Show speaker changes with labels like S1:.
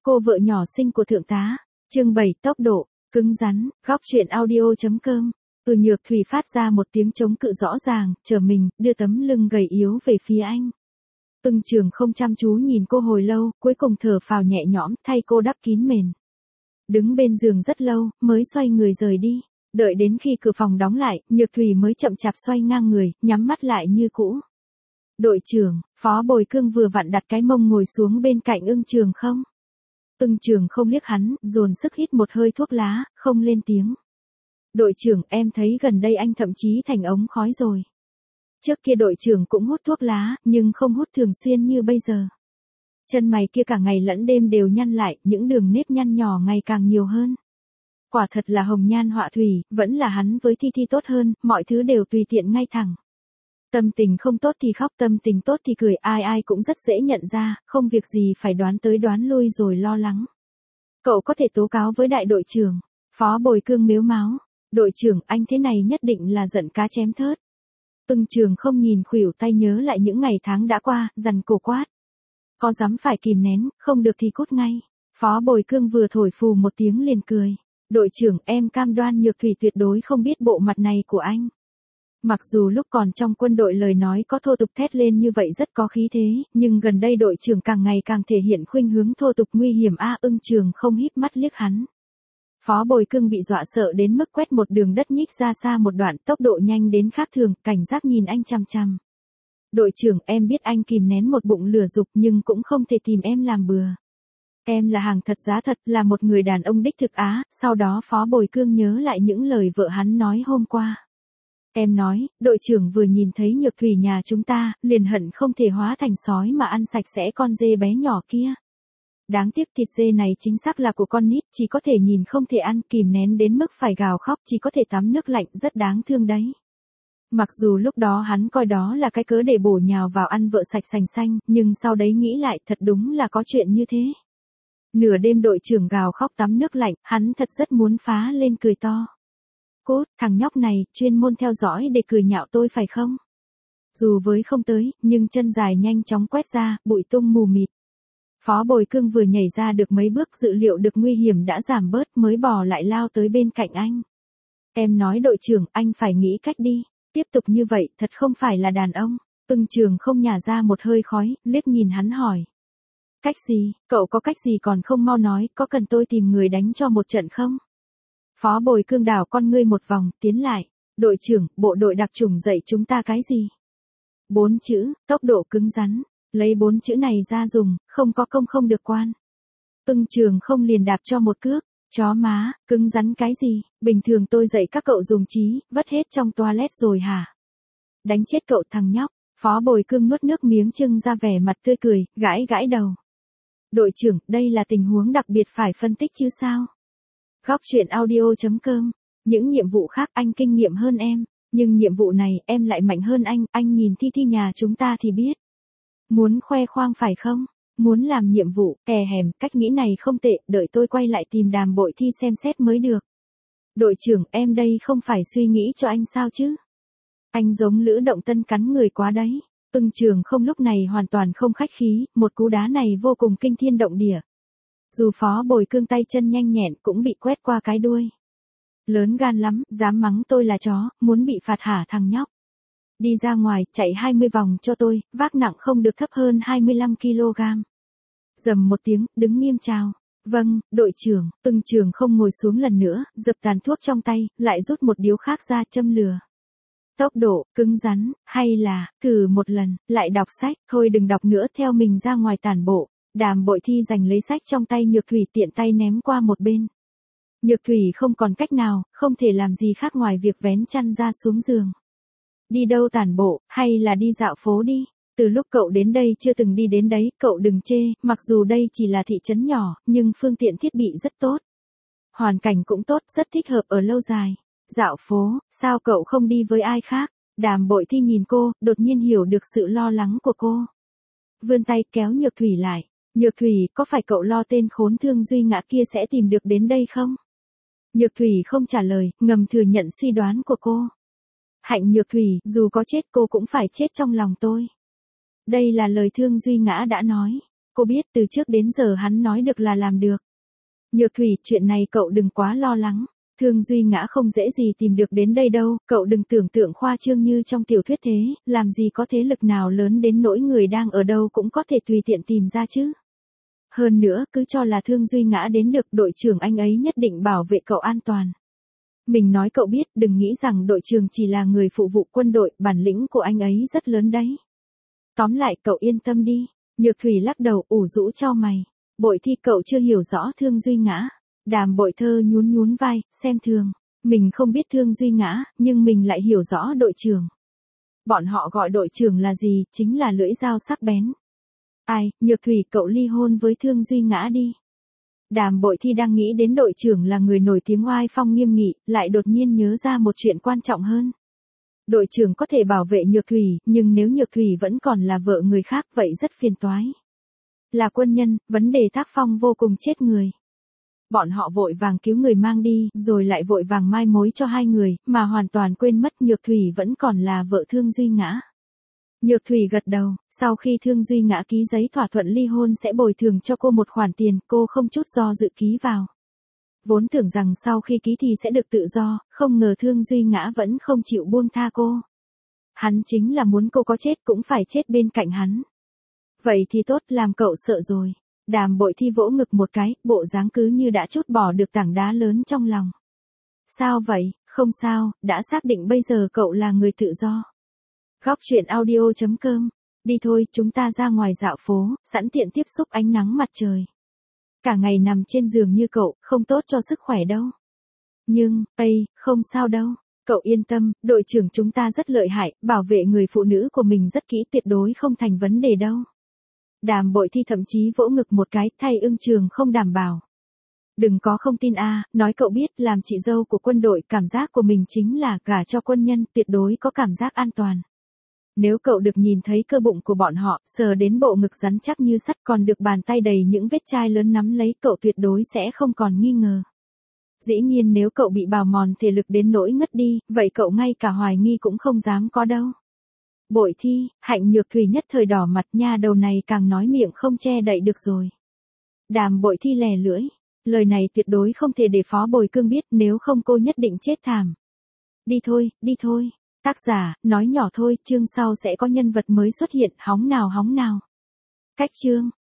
S1: Cô vợ nhỏ xinh của thượng tá. Chương 7 tốc độ, cứng rắn, góc truyện audio.com. Nhược Thủy phát ra một tiếng chống cự rõ ràng, trở mình, đưa tấm lưng gầy yếu về phía anh. Trường không chăm chú nhìn cô hồi lâu, cuối cùng thở phào nhẹ nhõm, thay cô đắp kín mền. Đứng bên giường rất lâu, mới xoay người rời đi. Đợi đến khi cửa phòng đóng lại, Nhược Thủy mới chậm chạp xoay ngang người, nhắm mắt lại như cũ. Đội trưởng, Phó Bồi Cương vừa vặn đặt cái mông ngồi xuống bên cạnh Trường không. Trường không liếc hắn, dồn sức hít một hơi thuốc lá, không lên tiếng. Đội trưởng, em thấy gần đây anh thậm chí thành ống khói rồi. Trước kia đội trưởng cũng hút thuốc lá, nhưng không hút thường xuyên như bây giờ. Chân mày kia cả ngày lẫn đêm đều nhăn lại, những đường nếp nhăn nhỏ ngày càng nhiều hơn. Quả thật là hồng nhan họa thủy, vẫn là hắn với Thi Thi tốt hơn, mọi thứ đều tùy tiện ngay thẳng. Tâm tình không tốt thì khóc, tâm tình tốt thì cười, ai ai cũng rất dễ nhận ra, không việc gì phải đoán tới đoán lui rồi lo lắng. Cậu có thể tố cáo với đại đội trưởng. Phó Bồi Cương mếu máo. Đội trưởng, anh thế này nhất định là giận cá chém thớt. Trường không nhìn khuỷu tay nhớ lại những ngày tháng đã qua, dằn cổ quát. Có dám phải kìm nén, không được thì cút ngay. Phó Bồi Cương vừa thổi phù một tiếng liền cười. Đội trưởng, em cam đoan Nhược Thủy tuyệt đối không biết bộ mặt này của anh. Mặc dù lúc còn trong quân đội lời nói có thô tục thét lên như vậy rất có khí thế, nhưng gần đây đội trưởng càng ngày càng thể hiện khuynh hướng thô tục nguy hiểm Trường không híp mắt liếc hắn. Phó Bồi Cương bị dọa sợ đến mức quét một đường đất nhích ra xa một đoạn, tốc độ nhanh đến khác thường, cảnh giác nhìn anh chằm chằm. Đội trưởng, em biết anh kìm nén một bụng lửa dục nhưng cũng không thể tìm em làm bừa. Em là hàng thật giá thật, là một người đàn ông đích thực sau đó Phó Bồi Cương nhớ lại những lời vợ hắn nói hôm qua. Em nói, đội trưởng vừa nhìn thấy Nhược Thủy nhà chúng ta, liền hận không thể hóa thành sói mà ăn sạch sẽ con dê bé nhỏ kia. Đáng tiếc thịt dê này chính xác là của con nít, chỉ có thể nhìn không thể ăn, kìm nén đến mức phải gào khóc, chỉ có thể tắm nước lạnh, rất đáng thương đấy. Mặc dù lúc đó hắn coi đó là cái cớ để bổ nhào vào ăn vợ sạch sành xanh, nhưng sau đấy nghĩ lại thật đúng là có chuyện như thế. Nửa đêm đội trưởng gào khóc tắm nước lạnh, hắn thật rất muốn phá lên cười to. Cốt, thằng nhóc này, chuyên môn theo dõi để cười nhạo tôi phải không? Dù với không tới, nhưng chân dài nhanh chóng quét ra, bụi tung mù mịt. Phó Bồi Cương vừa nhảy ra được mấy bước dự liệu được nguy hiểm đã giảm bớt mới bò lại lao tới bên cạnh anh. Em nói đội trưởng, anh phải nghĩ cách đi, tiếp tục như vậy thật không phải là đàn ông. Trường không nhả ra một hơi khói, liếc nhìn hắn hỏi. Cách gì, cậu có cách gì còn không mau nói, có cần tôi tìm người đánh cho một trận không? Phó Bồi Cương đảo con ngươi một vòng, tiến lại. Đội trưởng, bộ đội đặc chủng dạy chúng ta cái gì? 4 chữ, tốc độ cứng rắn. Lấy 4 chữ này ra dùng, không có công không được quan. Trường không liền đạp cho một cước. Chó má, cứng rắn cái gì? Bình thường tôi dạy các cậu dùng trí, vất hết trong toilet rồi hả? Đánh chết cậu thằng nhóc. Phó Bồi Cương nuốt nước miếng trưng ra vẻ mặt tươi cười, gãi gãi đầu. Đội trưởng, đây là tình huống đặc biệt phải phân tích chứ sao? Góc truyện audio.com. Những nhiệm vụ khác anh kinh nghiệm hơn em, nhưng nhiệm vụ này em lại mạnh hơn anh nhìn Thi Thi nhà chúng ta thì biết. Muốn khoe khoang phải không? Muốn làm nhiệm vụ, hèm, cách nghĩ này không tệ, đợi tôi quay lại tìm Đàm Bội Thi xem xét mới được. Đội trưởng, em đây không phải suy nghĩ cho anh sao chứ? Anh giống Lữ Động Tân cắn người quá đấy. Trường không lúc này hoàn toàn không khách khí, một cú đá này vô cùng kinh thiên động địa. Dù Phó Bồi Cương tay chân nhanh nhẹn cũng bị quét qua cái đuôi. Lớn gan lắm, dám mắng tôi là chó, muốn bị phạt hả thằng nhóc? Đi ra ngoài, chạy 20 vòng cho tôi, vác nặng không được thấp hơn 25 kg. Dầm một tiếng, đứng nghiêm chào. Vâng, đội trưởng. Trường không ngồi xuống lần nữa, dập tàn thuốc trong tay, lại rút một điếu khác ra châm lửa. Tốc độ, cứng rắn, hay là, thử một lần, lại đọc sách, thôi đừng đọc nữa, theo mình ra ngoài tản bộ. Đàm Bội Thi giành lấy sách trong tay Nhược Thủy tiện tay ném qua một bên. Nhược Thủy không còn cách nào, không thể làm gì khác ngoài việc vén chăn ra xuống giường. Đi đâu tản bộ, hay là đi dạo phố đi? Từ lúc cậu đến đây chưa từng đi đến đấy, cậu đừng chê, mặc dù đây chỉ là thị trấn nhỏ, nhưng phương tiện thiết bị rất tốt. Hoàn cảnh cũng tốt, rất thích hợp ở lâu dài. Dạo phố, sao cậu không đi với ai khác? Đàm Bội Thi nhìn cô, đột nhiên hiểu được sự lo lắng của cô. Vươn tay kéo Nhược Thủy lại. Nhược Thủy, có phải cậu lo tên khốn thương Duy Ngã kia sẽ tìm được đến đây không? Nhược Thủy không trả lời, ngầm thừa nhận suy đoán của cô. Hạnh Nhược Thủy, dù có chết cô cũng phải chết trong lòng tôi. Đây là lời Thương Duy Ngã đã nói. Cô biết từ trước đến giờ hắn nói được là làm được. Nhược Thủy, chuyện này cậu đừng quá lo lắng. Thương Duy Ngã không dễ gì tìm được đến đây đâu, cậu đừng tưởng tượng khoa trương như trong tiểu thuyết thế, làm gì có thế lực nào lớn đến nỗi người đang ở đâu cũng có thể tùy tiện tìm ra chứ. Hơn nữa, cứ cho là Thương Duy Ngã đến được, đội trưởng anh ấy nhất định bảo vệ cậu an toàn. Mình nói cậu biết, đừng nghĩ rằng đội trưởng chỉ là người phụ vụ quân đội, bản lĩnh của anh ấy rất lớn đấy. Tóm lại cậu yên tâm đi. Nhược Thủy lắc đầu, ủ rũ chau mày. Bội Thi, cậu chưa hiểu rõ Thương Duy Ngã. Đàm Bội Thơ nhún nhún vai, xem thường. Mình không biết Thương Duy Ngã, nhưng mình lại hiểu rõ đội trưởng. Bọn họ gọi đội trưởng là gì, chính là lưỡi dao sắc bén. Ai, Nhược Thủy, cậu ly hôn với Thương Duy Ngã đi. Đàm Bội Thi đang nghĩ đến đội trưởng là người nổi tiếng oai phong nghiêm nghị, lại đột nhiên nhớ ra một chuyện quan trọng hơn. Đội trưởng có thể bảo vệ Nhược Thủy, nhưng nếu Nhược Thủy vẫn còn là vợ người khác vậy rất phiền toái. Là quân nhân, vấn đề tác phong vô cùng chết người. Bọn họ vội vàng cứu người mang đi, rồi lại vội vàng mai mối cho hai người, mà hoàn toàn quên mất Nhược Thủy vẫn còn là vợ Thương Duy Ngã. Nhược Thủy gật đầu, sau khi Thương Duy Ngã ký giấy thỏa thuận ly hôn sẽ bồi thường cho cô một khoản tiền, cô không chút do dự ký vào. Vốn tưởng rằng sau khi ký thì sẽ được tự do, không ngờ Thương Duy Ngã vẫn không chịu buông tha cô. Hắn chính là muốn cô có chết cũng phải chết bên cạnh hắn. Vậy thì tốt, làm cậu sợ rồi. Đàm Bội Thi vỗ ngực một cái, bộ dáng cứ như đã trút bỏ được tảng đá lớn trong lòng. Sao vậy, không sao, đã xác định bây giờ cậu là người tự do. Góc truyện audio.com. Đi thôi, chúng ta ra ngoài dạo phố, sẵn tiện tiếp xúc ánh nắng mặt trời. Cả ngày nằm trên giường như cậu, không tốt cho sức khỏe đâu. Nhưng, không sao đâu. Cậu yên tâm, đội trưởng chúng ta rất lợi hại, bảo vệ người phụ nữ của mình rất kỹ, tuyệt đối không thành vấn đề đâu. Đàm Bội Thi thậm chí vỗ ngực một cái, thay Ưng Trường không đảm bảo. Đừng có không tin nói cậu biết, làm chị dâu của quân đội, cảm giác của mình chính là gả cho quân nhân, tuyệt đối có cảm giác an toàn. Nếu cậu được nhìn thấy cơ bụng của bọn họ, sờ đến bộ ngực rắn chắc như sắt, còn được bàn tay đầy những vết chai lớn nắm lấy, cậu tuyệt đối sẽ không còn nghi ngờ. Dĩ nhiên nếu cậu bị bào mòn thể lực đến nỗi ngất đi, vậy cậu ngay cả hoài nghi cũng không dám có đâu. Bội Thi, Hạnh Nhược Thủy nhất thời đỏ mặt, nha đầu này càng nói miệng không che đậy được rồi. Đàm Bội Thi lè lưỡi, lời này tuyệt đối không thể để Phó Bồi Cương biết, nếu không cô nhất định chết thảm. Đi thôi, đi thôi. Tác giả, nói nhỏ thôi, chương sau sẽ có nhân vật mới xuất hiện, hóng nào hóng nào. Cách chương.